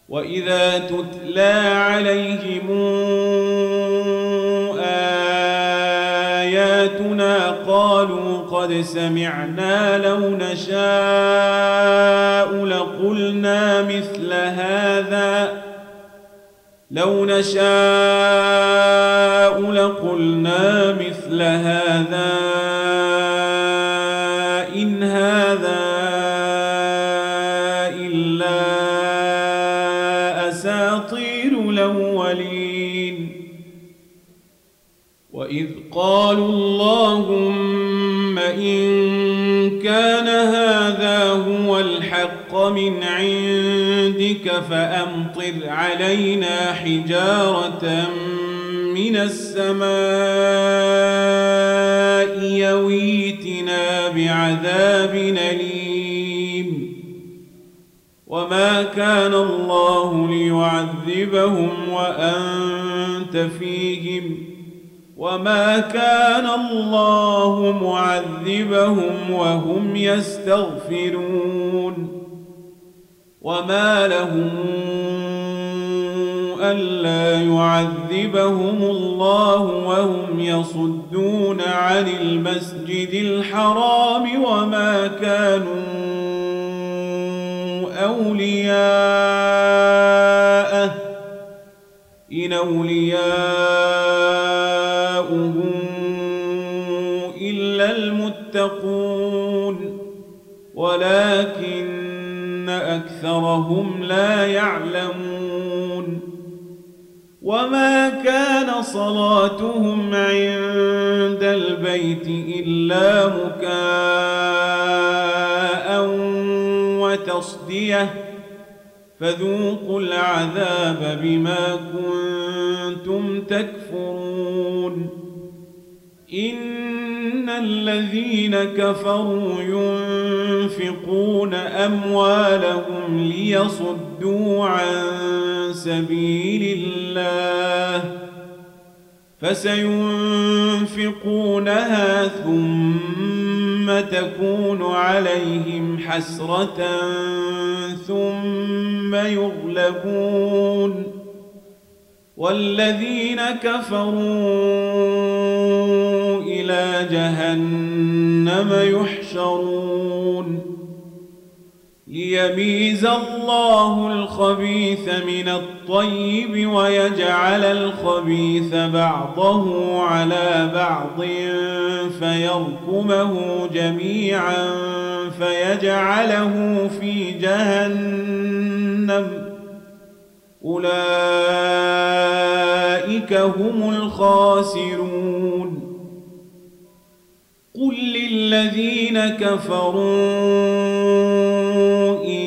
وإذا تتلى عليهم آياتنا قالوا قد سمعنا لو نشاء لقلنا مثل هذا إن هذا إلا أساطير الأولين وإذ قالوا اللهم إن كان هذا هو الحق من عندك فأمطر علينا حجارة من السماء يويتنا بعذاب أليم وما كان الله ليعذبهم وأنت فيهم وما كان الله معذبهم وهم يستغفرون وما لهم ألا يعذبهم الله وهم يصدون عن المسجد الحرام وما كانوا أولياءه إن أولياؤه إلا المتقون ولكن أكثرهم لا يعلمون وما كان صلاتهم عند البيت إلا مكاء وتصدية فذوقوا العذاب بما كنتم تكفرون إن الذين كفروا ينفقون أموالهم ليصدوا عن سبيل الله فسينفقونها ثم تكون عليهم حسرة ثم يغلبون والذين كفروا إلى جهنم يحشرون ليميز الله الخبيث من الطيب ويجعل الخبيث بعضه على بعض فيركمه جميعا فيجعله في جهنم أولئك هم الخاسرون قل للذين كفروا إن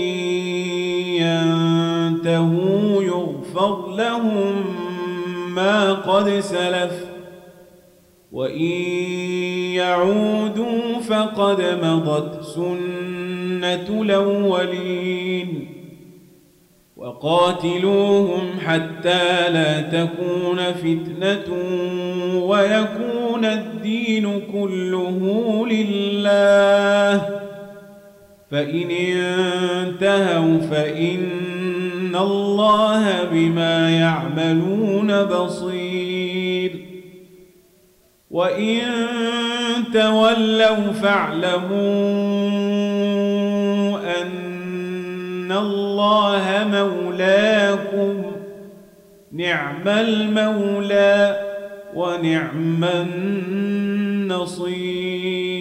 ينتهوا يغفر لهم ما قد سلف وإن يعودوا فقد مضت سنة الأولين وقاتلوهم حتى لا تكون فتنة ويكون الدين كله لله فإن انتهوا فإن الله بما يعملون بصير وإن تولوا فاعلموا أن الله مولاكم نعم المولى ونعم النصير